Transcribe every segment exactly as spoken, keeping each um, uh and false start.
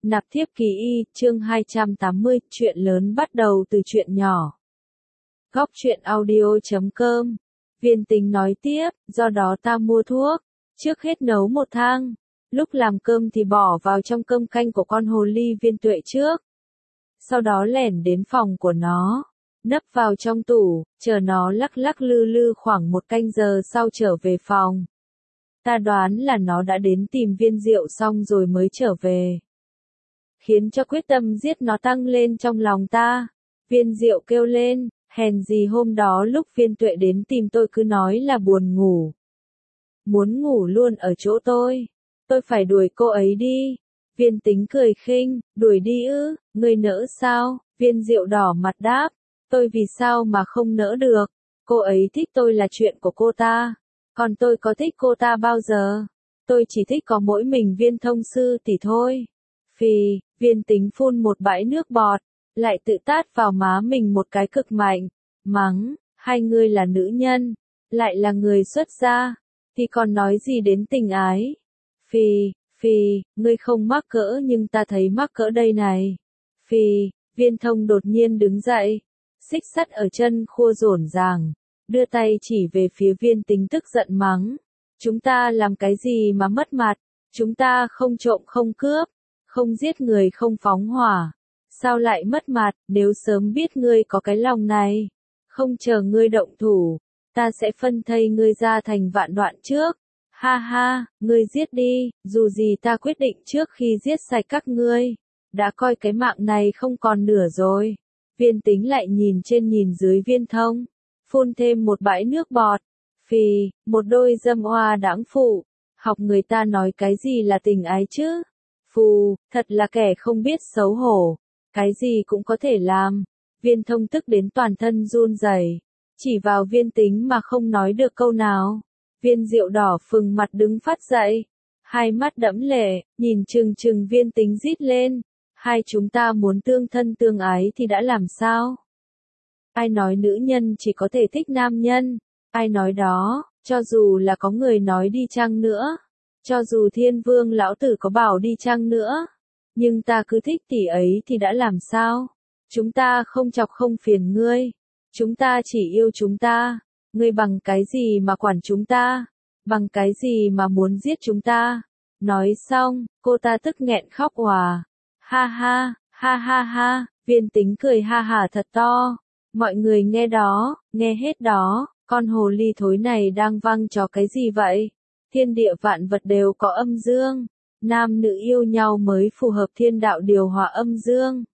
Nạp thiếp ký y, chương hai trăm tám mươi, chuyện lớn bắt đầu từ chuyện nhỏ. Góc truyện audio chấm com. Viên Tính nói tiếp, do đó ta mua thuốc, trước hết nấu một thang, lúc làm cơm thì bỏ vào trong cơm canh của con hồ ly Viên Tuệ trước. Sau đó lẻn đến phòng của nó, nấp vào trong tủ, chờ nó lắc lắc lư lư khoảng một canh giờ sau trở về phòng. Ta đoán là nó đã đến tìm Viên Diệu xong rồi mới trở về. Khiến cho quyết tâm giết nó tăng lên trong lòng ta. Viên Diệu kêu lên, hèn gì hôm đó lúc Viên Tuệ đến tìm tôi cứ nói là buồn ngủ. Muốn ngủ luôn ở chỗ tôi. Tôi phải đuổi cô ấy đi. Viên Tính cười khinh, đuổi đi ư, ngươi nỡ sao? Viên Diệu đỏ mặt đáp, tôi vì sao mà không nỡ được. Cô ấy thích tôi là chuyện của cô ta. Còn tôi có thích cô ta bao giờ? Tôi chỉ thích có mỗi mình Viên thông sư tỷ thôi. Phì, Viên Tính phun một bãi nước bọt, lại tự tát vào má mình một cái cực mạnh, mắng, hai người là nữ nhân, lại là người xuất gia, thì còn nói gì đến tình ái. Phì, phì, ngươi không mắc cỡ nhưng ta thấy mắc cỡ đây này. Phì, Viên thông đột nhiên đứng dậy, xích sắt ở chân khua rổn ràng, đưa tay chỉ về phía Viên Tính tức giận mắng. Chúng ta làm cái gì mà mất mặt, chúng ta không trộm không cướp. Không giết người không phóng hỏa. Sao lại mất mặt, nếu sớm biết ngươi có cái lòng này. Không chờ ngươi động thủ, ta sẽ phân thây ngươi ra thành vạn đoạn trước. Ha ha, ngươi giết đi, dù gì ta quyết định trước khi giết sạch các ngươi. Đã coi cái mạng này không còn nửa rồi. Viên Tính lại nhìn trên nhìn dưới Viên thông. Phun thêm một bãi nước bọt. Phì, một đôi dâm oa đãng phụ. Học người ta nói cái gì là tình ái chứ? Phù, thật là kẻ không biết xấu hổ, cái gì cũng có thể làm. Viên thông tức đến toàn thân run rẩy, chỉ vào Viên Tính mà không nói được câu nào. Viên Diệu đỏ phừng mặt đứng phát dậy, hai mắt đẫm lệ, nhìn chừng chừng Viên Tính rít lên. Hai chúng ta muốn tương thân tương ái thì đã làm sao? Ai nói nữ nhân chỉ có thể thích nam nhân? Ai nói đó, cho dù là có người nói đi chăng nữa? Cho dù Thiên Vương lão tử có bảo đi chăng nữa, nhưng ta cứ thích tỷ ấy thì đã làm sao? Chúng ta không chọc không phiền ngươi, chúng ta chỉ yêu chúng ta, ngươi bằng cái gì mà quản chúng ta, bằng cái gì mà muốn giết chúng ta? Nói xong, cô ta tức nghẹn khóc òa. Ha ha, ha ha ha, Viên Tính cười ha hả thật to. Mọi người nghe đó, nghe hết đó, con hồ ly thối này đang văng trò cái gì vậy? Thiên địa vạn vật đều có âm dương, nam nữ yêu nhau mới phù hợp thiên đạo điều hòa âm dương.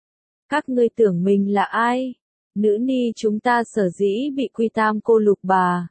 Các ngươi tưởng mình là ai? Nữ ni chúng ta sở dĩ bị quy tam cô lục bà,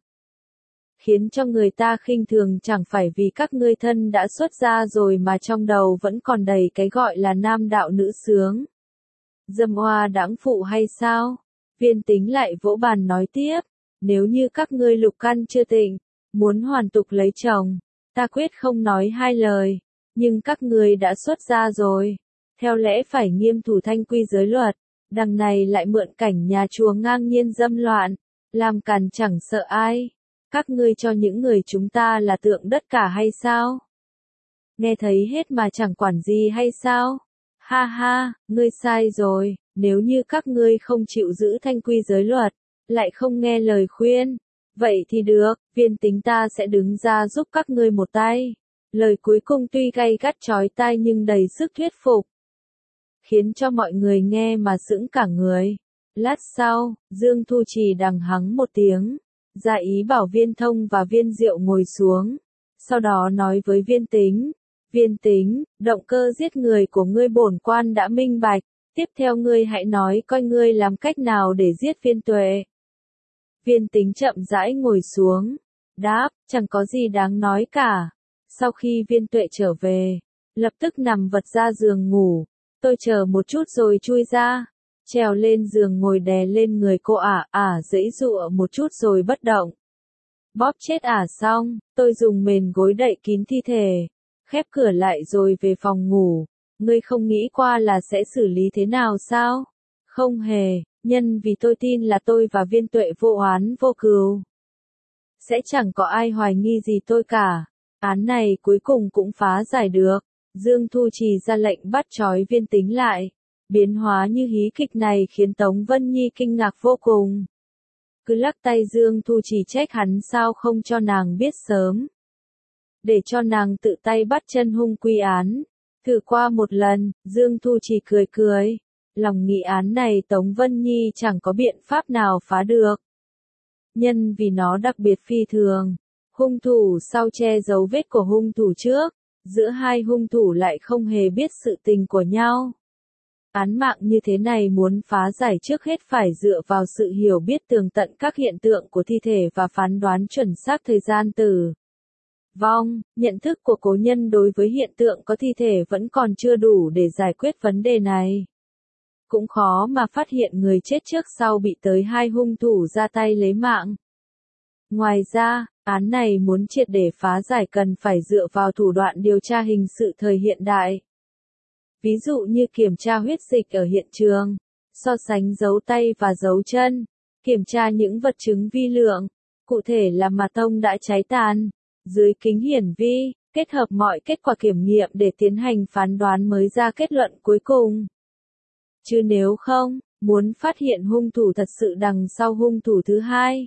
khiến cho người ta khinh thường chẳng phải vì các ngươi thân đã xuất gia rồi mà trong đầu vẫn còn đầy cái gọi là nam đạo nữ sướng. Dâm oa đãng phụ hay sao? Viên Tính lại vỗ bàn nói tiếp, nếu như các ngươi lục căn chưa tịnh, muốn hoàn tục lấy chồng, ta quyết không nói hai lời, nhưng các người đã xuất gia rồi, theo lẽ phải nghiêm thủ thanh quy giới luật, đằng này lại mượn cảnh nhà chùa ngang nhiên dâm loạn, làm càn chẳng sợ ai, các ngươi cho những người chúng ta là tượng đất cả hay sao? Nghe thấy hết mà chẳng quản gì hay sao? Ha ha, ngươi sai rồi, nếu như các ngươi không chịu giữ thanh quy giới luật, lại không nghe lời khuyên. Vậy thì được, Viên Tính ta sẽ đứng ra giúp các ngươi một tay. Lời cuối cùng tuy gay gắt chói tai nhưng đầy sức thuyết phục, khiến cho mọi người nghe mà sững cả người. Lát sau, Dương Thu Trì đằng hắng một tiếng, ra ý bảo Viên Thông và Viên Diệu ngồi xuống. Sau đó nói với Viên Tính, Viên Tính, động cơ giết người của ngươi bổn quan đã minh bạch, tiếp theo ngươi hãy nói coi ngươi làm cách nào để giết Viên Tuệ. Viên Tính chậm rãi ngồi xuống, đáp, chẳng có gì đáng nói cả. Sau khi Viên Tuệ trở về, lập tức nằm vật ra giường ngủ, tôi chờ một chút rồi chui ra, trèo lên giường ngồi đè lên người cô ả, ả giãy giụa một chút rồi bất động. Bóp chết ả xong, tôi dùng mền gối đậy kín thi thể, khép cửa lại rồi về phòng ngủ. Ngươi không nghĩ qua là sẽ xử lý thế nào sao? Không hề. Nhân vì tôi tin là tôi và Viên Tuệ vô oán vô cừu, sẽ chẳng có ai hoài nghi gì tôi cả. Án này cuối cùng cũng phá giải được. Dương Thu Trì ra lệnh bắt trói Viên Tính lại. Biến hóa như hí kịch này khiến Tống Vân Nhi kinh ngạc vô cùng. Cứ lắc tay Dương Thu Trì trách hắn sao không cho nàng biết sớm. Để cho nàng tự tay bắt chân hung quy án. Thử qua một lần, Dương Thu Trì cười cười. Lòng nghị án này Tống Vân Nhi chẳng có biện pháp nào phá được. Nhân vì nó đặc biệt phi thường. Hung thủ sau che giấu vết của hung thủ trước. Giữa hai hung thủ lại không hề biết sự tình của nhau. Án mạng như thế này muốn phá giải trước hết phải dựa vào sự hiểu biết tường tận các hiện tượng của thi thể và phán đoán chuẩn xác thời gian tử vong. Nhận thức của cố nhân đối với hiện tượng có thi thể vẫn còn chưa đủ để giải quyết vấn đề này. Cũng khó mà phát hiện người chết trước sau bị tới hai hung thủ ra tay lấy mạng. Ngoài ra, án này muốn triệt để phá giải cần phải dựa vào thủ đoạn điều tra hình sự thời hiện đại. Ví dụ như kiểm tra huyết dịch ở hiện trường, so sánh dấu tay và dấu chân, kiểm tra những vật chứng vi lượng, cụ thể là mà tông đã cháy tàn, dưới kính hiển vi, kết hợp mọi kết quả kiểm nghiệm để tiến hành phán đoán mới ra kết luận cuối cùng. Chứ nếu không, muốn phát hiện hung thủ thật sự đằng sau hung thủ thứ hai.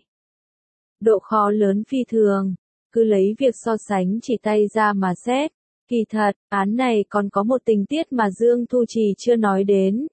Độ khó lớn phi thường, cứ lấy việc so sánh chỉ tay ra mà xét. Kỳ thật, án này còn có một tình tiết mà Dương Thu Trì chưa nói đến.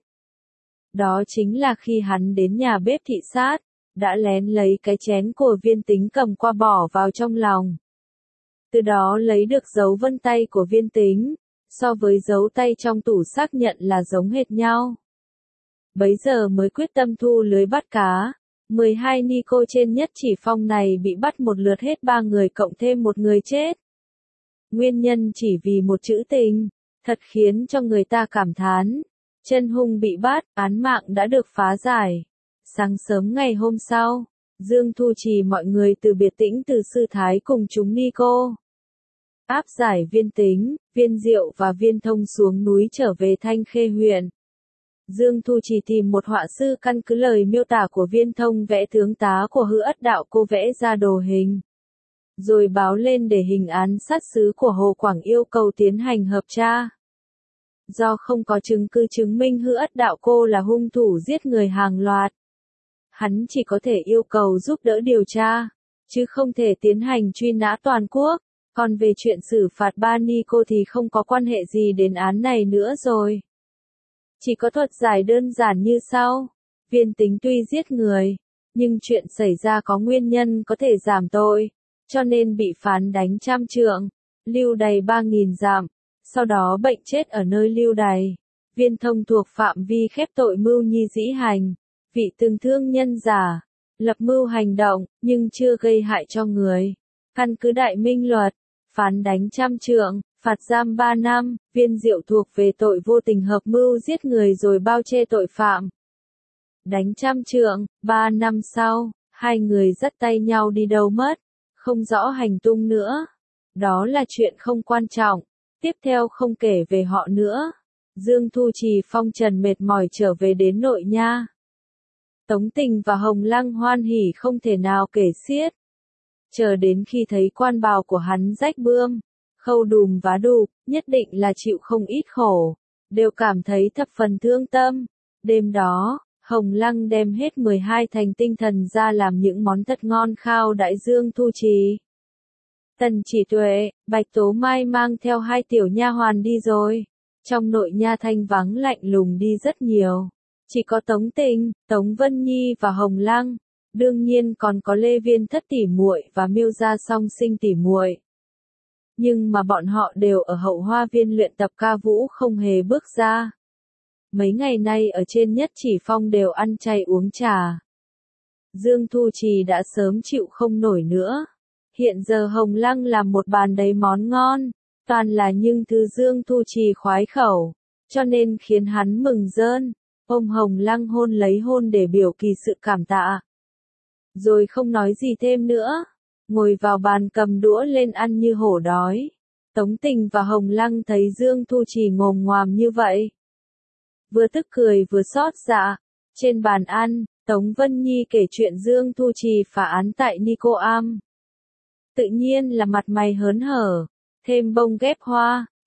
Đó chính là khi hắn đến nhà bếp thị sát, đã lén lấy cái chén của Viên Tính cầm qua bỏ vào trong lòng. Từ đó lấy được dấu vân tay của Viên Tính, so với dấu tay trong tủ xác nhận là giống hệt nhau. Bấy giờ mới quyết tâm thu lưới bắt cá. mười hai ni cô trên nhất chỉ phong này bị bắt một lượt hết ba người cộng thêm một người chết. Nguyên nhân chỉ vì một chữ tình, thật khiến cho người ta cảm thán. Chân hung bị bắt, án mạng đã được phá giải. Sáng sớm ngày hôm sau, Dương Thu Trì mọi người từ biệt Tĩnh Từ Sư Thái cùng chúng ni cô. Áp giải Viên Tính, Viên Diệu và Viên Thông xuống núi trở về Thanh Khê huyện. Dương Thu Trì tìm một họa sư căn cứ lời miêu tả của Viên Thông vẽ tướng tá của Hư Ất Đạo Cô vẽ ra đồ hình. Rồi báo lên để hình án sát sứ của Hồ Quảng yêu cầu tiến hành hợp tra. Do không có chứng cứ chứng minh Hư Ất Đạo Cô là hung thủ giết người hàng loạt. Hắn chỉ có thể yêu cầu giúp đỡ điều tra, chứ không thể tiến hành truy nã toàn quốc. Còn về chuyện xử phạt ba ni cô thì không có quan hệ gì đến án này nữa rồi. Chỉ có thuật giải đơn giản như sau. Viên Tính tuy giết người, nhưng chuyện xảy ra có nguyên nhân có thể giảm tội, cho nên bị phán đánh trăm trượng, lưu đày ba nghìn dặm, sau đó bệnh chết ở nơi lưu đày. Viên Thông thuộc phạm vi khép tội mưu nhi dĩ hành, vị từng thương nhân giả, lập mưu hành động, nhưng chưa gây hại cho người. Căn cứ Đại Minh luật, phán đánh trăm trượng, phạt giam ba năm. Viên Diệu thuộc về tội vô tình hợp mưu giết người rồi bao che tội phạm. Đánh trăm trượng, ba năm sau, hai người dắt tay nhau đi đâu mất, không rõ hành tung nữa. Đó là chuyện không quan trọng, tiếp theo không kể về họ nữa. Dương Thu Trì phong trần mệt mỏi trở về đến nội nha. Tống Tình và Hồng Lăng hoan hỉ không thể nào kể xiết. Chờ đến khi thấy quan bào của hắn rách bươm, khâu đùm vá đụp, nhất định là chịu không ít khổ, đều cảm thấy thập phần thương tâm. Đêm đó, Hồng Lăng đem hết mười hai thành tinh thần ra làm những món thật ngon khao đãi Dương Thu Trì. Tần Chỉ Tuệ, Bạch Tố Mai mang theo hai tiểu nha hoàn đi rồi. Trong nội nha thanh vắng lạnh lùng đi rất nhiều. Chỉ có Tống Tình, Tống Vân Nhi và Hồng Lăng. Đương nhiên còn có Lê Viên Thất tỷ muội và Miêu Gia Song Sinh tỷ muội. Nhưng mà bọn họ đều ở hậu hoa viên luyện tập ca vũ không hề bước ra. Mấy ngày nay ở trên nhất chỉ phong đều ăn chay uống trà. Dương Thu Trì đã sớm chịu không nổi nữa. Hiện giờ Hồng Lăng làm một bàn đầy món ngon, toàn là những thứ Dương Thu Trì khoái khẩu, cho nên khiến hắn mừng rơn. Ôm Hồng Lăng hôn lấy hôn để biểu kỳ sự cảm tạ. Rồi không nói gì thêm nữa, ngồi vào bàn cầm đũa lên ăn như hổ đói. Tống Tình và Hồng Lăng thấy Dương Thu Trì ngồm ngoàm như vậy, vừa tức cười vừa xót dạ. Trên bàn ăn, Tống Vân Nhi kể chuyện Dương Thu Trì phá án tại Nico Am. Tự nhiên là mặt mày hớn hở, thêm bông ghép hoa,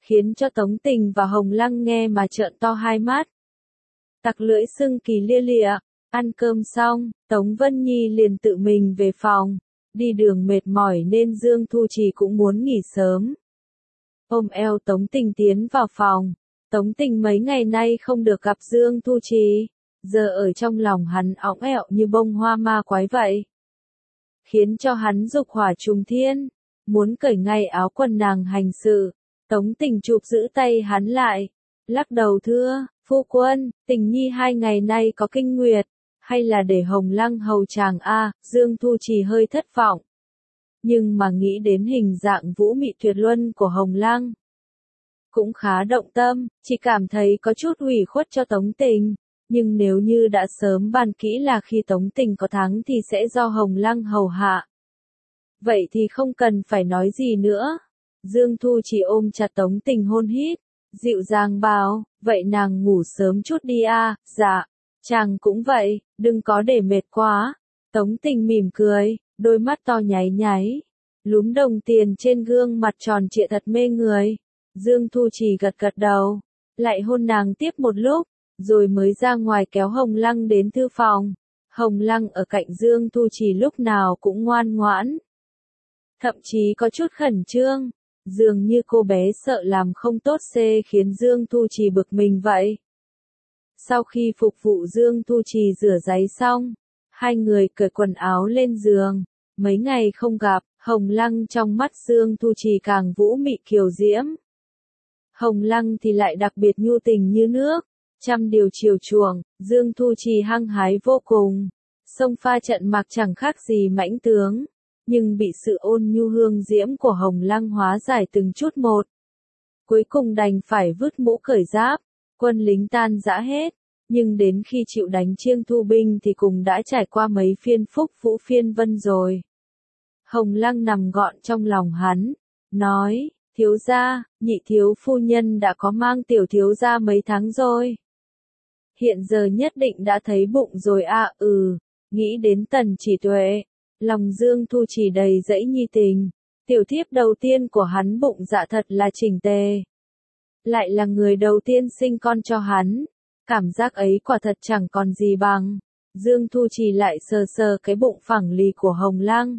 khiến cho Tống Tình và Hồng Lăng nghe mà trợn to hai mắt. Tặc lưỡi sưng kỳ lia lịa, ăn cơm xong, Tống Vân Nhi liền tự mình về phòng, đi đường mệt mỏi nên Dương Thu Trì cũng muốn nghỉ sớm. Ôm eo Tống Tình tiến vào phòng, Tống Tình mấy ngày nay không được gặp Dương Thu Trì, giờ ở trong lòng hắn óng ẹo như bông hoa ma quái vậy. Khiến cho hắn dục hỏa trùng thiên, muốn cởi ngay áo quần nàng hành sự. Tống Tình chụp giữ tay hắn lại, lắc đầu thưa, phu quân, Tình Nhi hai ngày nay có kinh nguyệt, hay là để Hồng Lăng hầu chàng a? Dương Thu Trì hơi thất vọng. Nhưng mà nghĩ đến hình dạng vũ mị tuyệt luân của Hồng Lăng, cũng khá động tâm, chỉ cảm thấy có chút ủy khuất cho Tống Tình. Nhưng nếu như đã sớm bàn kỹ là khi Tống Tình có thắng thì sẽ do Hồng Lăng hầu hạ. Vậy thì không cần phải nói gì nữa. Dương Thu chỉ ôm chặt Tống Tình hôn hít, dịu dàng bảo, vậy nàng ngủ sớm chút đi a. Dạ, chàng cũng vậy, đừng có để mệt quá. Tống Tình mỉm cười, đôi mắt to nháy nháy, lúm đồng tiền trên gương mặt tròn trịa thật mê người. Dương Thu chỉ gật gật đầu, lại hôn nàng tiếp một lúc, rồi mới ra ngoài kéo Hồng Lăng đến thư phòng. Hồng Lăng ở cạnh Dương Thu Trì lúc nào cũng ngoan ngoãn, thậm chí có chút khẩn trương, dường như cô bé sợ làm không tốt xê khiến Dương Thu Trì bực mình vậy. Sau khi phục vụ Dương Thu Trì rửa ráy xong, hai người cởi quần áo lên giường. Mấy ngày không gặp, Hồng Lăng trong mắt Dương Thu Trì càng vũ mị kiều diễm. Hồng Lăng thì lại đặc biệt nhu tình như nước, trăm điều chiều chuộng. Dương Thu Trì hăng hái vô cùng, xông pha trận mạc chẳng khác gì mãnh tướng, nhưng bị sự ôn nhu hương diễm của Hồng Lăng hóa giải từng chút một. Cuối cùng đành phải vứt mũ cởi giáp, quân lính tan rã hết, nhưng đến khi chịu đánh Chiêng Thu binh thì cùng đã trải qua mấy phiên phúc vũ phiên vân rồi. Hồng Lăng nằm gọn trong lòng hắn, nói, thiếu gia, nhị thiếu phu nhân đã có mang tiểu thiếu gia mấy tháng rồi. Hiện giờ nhất định đã thấy bụng rồi à. Ừ, nghĩ đến Tần Chỉ Tuệ, lòng Dương Thu Trì đầy dẫy nhi tình. Tiểu thiếp đầu tiên của hắn bụng dạ thật là chỉnh tề, lại là người đầu tiên sinh con cho hắn, cảm giác ấy quả thật chẳng còn gì bằng. Dương Thu Trì lại sờ sờ cái bụng phẳng lì của Hồng Lăng,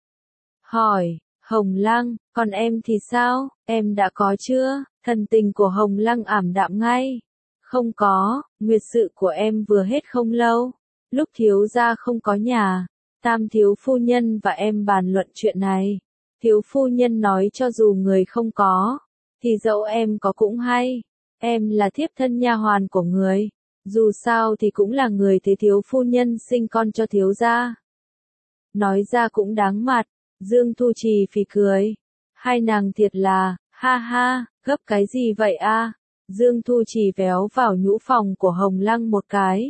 hỏi, Hồng Lăng, còn em thì sao, em đã có chưa? Thần tình của Hồng Lăng ảm đạm ngay. Không có, nguyệt sự của em vừa hết không lâu, lúc thiếu gia không có nhà, tam thiếu phu nhân và em bàn luận chuyện này. Thiếu phu nhân nói cho dù người không có, thì dẫu em có cũng hay, em là thiếp thân nha hoàn của người, dù sao thì cũng là người thế thiếu phu nhân sinh con cho thiếu gia. Nói ra cũng đáng mặt, Dương Thu Trì phì cười, hai nàng thiệt là, ha ha, gấp cái gì vậy a? Dương Thu Trì véo vào nhũ phòng của Hồng Lăng một cái,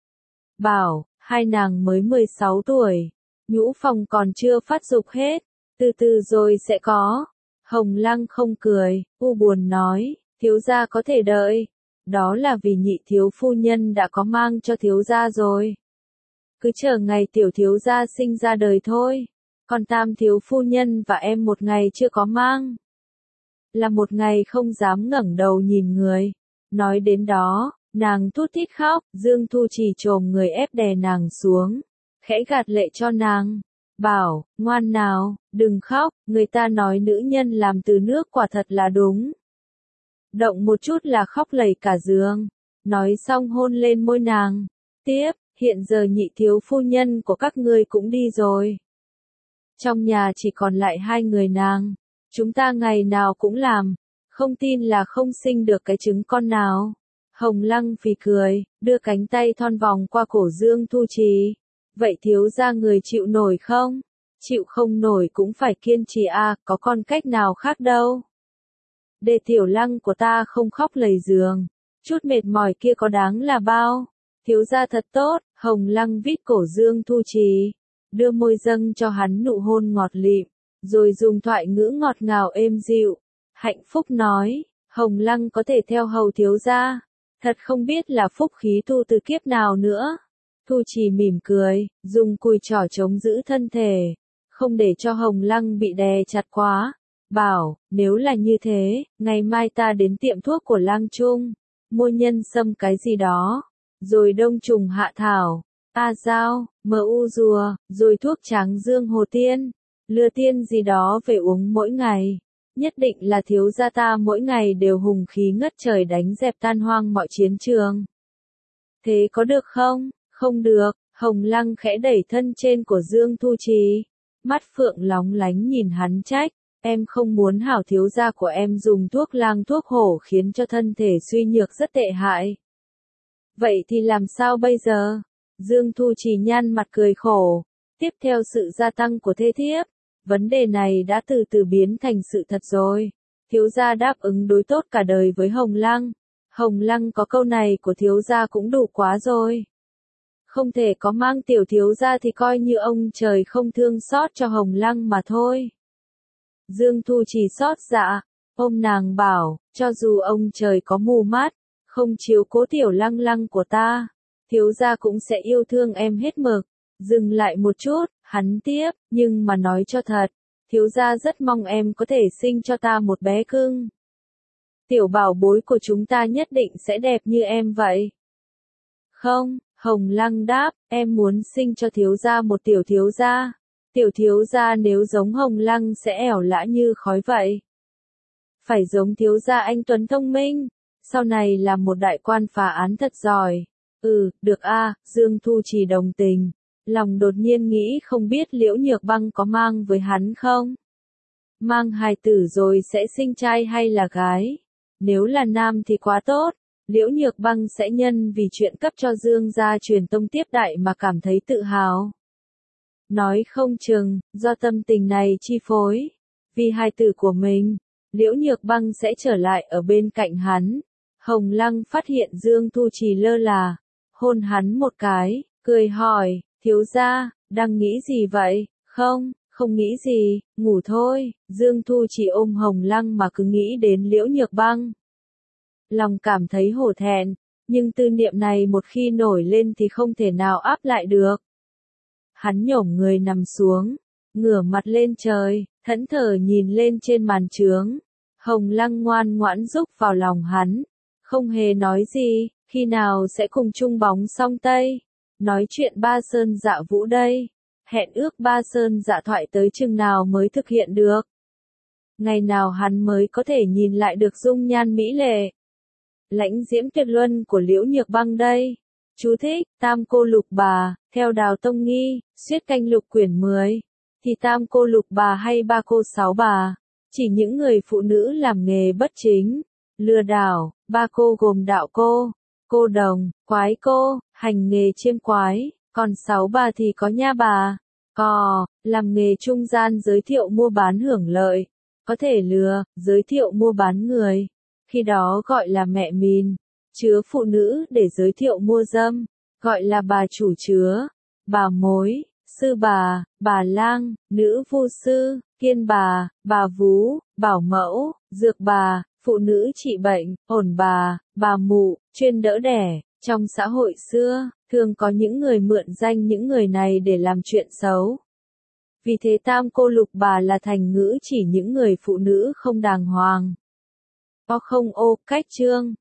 bảo, hai nàng mới mười sáu tuổi, nhũ phòng còn chưa phát dục hết, từ từ rồi sẽ có. Hồng Lăng không cười, u buồn nói, thiếu gia có thể đợi, đó là vì nhị thiếu phu nhân đã có mang cho thiếu gia rồi. Cứ chờ ngày tiểu thiếu gia sinh ra đời thôi, còn tam thiếu phu nhân và em một ngày chưa có mang, là một ngày không dám ngẩng đầu nhìn người. Nói đến đó, nàng thút thít khóc, Dương Thu Trì chồm người ép đè nàng xuống, khẽ gạt lệ cho nàng, bảo, ngoan nào, đừng khóc, người ta nói nữ nhân làm từ nước quả thật là đúng. Động một chút là khóc lầy cả giường. Nói xong hôn lên môi nàng, tiếp, hiện giờ nhị thiếu phu nhân của các ngươi cũng đi rồi. Trong nhà chỉ còn lại hai người nàng, chúng ta ngày nào cũng làm, không tin là không sinh được cái trứng con nào. Hồng Lăng phì cười, đưa cánh tay thon vòng qua cổ Dương Thu Trì. Vậy thiếu gia người chịu nổi không? Chịu không nổi cũng phải kiên trì à, có con cách nào khác đâu. Để tiểu Lăng của ta không khóc lầy giường, chút mệt mỏi kia có đáng là bao. Thiếu gia thật tốt. Hồng Lăng vít cổ Dương Thu Trì, đưa môi dâng cho hắn nụ hôn ngọt lịm, rồi dùng thoại ngữ ngọt ngào êm dịu, hạnh phúc nói, Hồng Lăng có thể theo hầu thiếu gia, thật không biết là phúc khí tu từ kiếp nào nữa. Thu Trì mỉm cười, dùng cùi trỏ chống giữ thân thể, không để cho Hồng Lăng bị đè chặt quá. bảo, nếu là như thế, ngày mai ta đến tiệm thuốc của Lang Trung, mua nhân sâm cái gì đó, rồi đông trùng hạ thảo, a dao, mờ u rùa, rồi thuốc tráng dương hồ tiên, lừa tiên gì đó về uống mỗi ngày. Nhất định là thiếu gia ta mỗi ngày đều hùng khí ngất trời đánh dẹp tan hoang mọi chiến trường. Thế có được không? Không được. Hồng Lăng khẽ đẩy thân trên của Dương Thu Trì. Mắt phượng lóng lánh nhìn hắn trách. Em không muốn hảo thiếu gia của em dùng thuốc lang thuốc hổ khiến cho thân thể suy nhược rất tệ hại. Vậy thì làm sao bây giờ? Dương Thu Trì nhăn mặt cười khổ. Tiếp theo sự gia tăng của thê thiếp, vấn đề này đã từ từ biến thành sự thật rồi. Thiếu gia đáp ứng đối tốt cả đời với Hồng Lăng. Hồng Lăng có câu này của thiếu gia cũng đủ quá rồi. Không thể có mang tiểu thiếu gia thì coi như ông trời không thương xót cho Hồng Lăng mà thôi. Dương Thu Trì xót dạ, ôm nàng bảo, cho dù ông trời có mù mắt, không chiếu cố tiểu Lăng Lăng của ta, thiếu gia cũng sẽ yêu thương em hết mực. Dừng lại một chút, hắn tiếp, nhưng mà nói cho thật, thiếu gia rất mong em có thể sinh cho ta một bé cưng. Tiểu bảo bối của chúng ta nhất định sẽ đẹp như em vậy. Không, Hồng Lăng đáp, em muốn sinh cho thiếu gia một tiểu thiếu gia. Tiểu thiếu gia nếu giống Hồng Lăng sẽ ẻo lã như khói vậy. Phải giống thiếu gia anh tuấn thông minh, sau này là một đại quan phá án thật giỏi. Ừ, được a, à, Dương Thu Trì đồng tình. Lòng đột nhiên nghĩ không biết Liễu Nhược Băng có mang với hắn không? Mang hài tử rồi sẽ sinh trai hay là gái? Nếu là nam thì quá tốt, Liễu Nhược Băng sẽ nhân vì chuyện cấp cho Dương gia truyền tông tiếp đại mà cảm thấy tự hào. Nói không chừng, do tâm tình này chi phối, vì hài tử của mình, Liễu Nhược Băng sẽ trở lại ở bên cạnh hắn. Hồng Lăng phát hiện Dương Thu Trì lơ là, hôn hắn một cái, cười hỏi, thiếu gia, đang nghĩ gì vậy? Không, không nghĩ gì, ngủ thôi. Dương Thu Trì ôm Hồng Lăng mà cứ nghĩ đến Liễu Nhược Băng. Lòng cảm thấy hổ thẹn, nhưng tư niệm này một khi nổi lên thì không thể nào áp lại được. Hắn nhổm người nằm xuống, ngửa mặt lên trời, thẫn thờ nhìn lên trên màn trướng. Hồng Lăng ngoan ngoãn rúc vào lòng hắn, không hề nói gì, khi nào sẽ cùng chung bóng song tây. Nói chuyện ba sơn dạ vũ đây, hẹn ước ba sơn dạ thoại tới chừng nào mới thực hiện được. Ngày nào hắn mới có thể nhìn lại được dung nhan mỹ lệ, lãnh diễm tuyệt luân của Liễu Nhược Băng đây. Chú thích, Tam Cô Lục Bà, theo Đào Tông Nghi, Suyết Canh Lục quyển mười, thì Tam Cô Lục Bà hay Ba Cô Sáu Bà, chỉ những người phụ nữ làm nghề bất chính, lừa đảo. Ba cô gồm đạo cô, cô đồng, quái cô, hành nghề chiêm quái, còn sáu bà thì có nha bà, cò, làm nghề trung gian giới thiệu mua bán hưởng lợi, có thể lừa, giới thiệu mua bán người, khi đó gọi là mẹ mìn, chứa phụ nữ để giới thiệu mua dâm, gọi là bà chủ chứa, bà mối, sư bà, bà lang, nữ vu sư, kiên bà, bà vú, bảo mẫu, dược bà, phụ nữ trị bệnh, ổn bà, bà mụ, chuyên đỡ đẻ. Trong xã hội xưa, thường có những người mượn danh những người này để làm chuyện xấu. Vì thế Tam Cô Lục Bà là thành ngữ chỉ những người phụ nữ không đàng hoàng. O không ô, cách chương.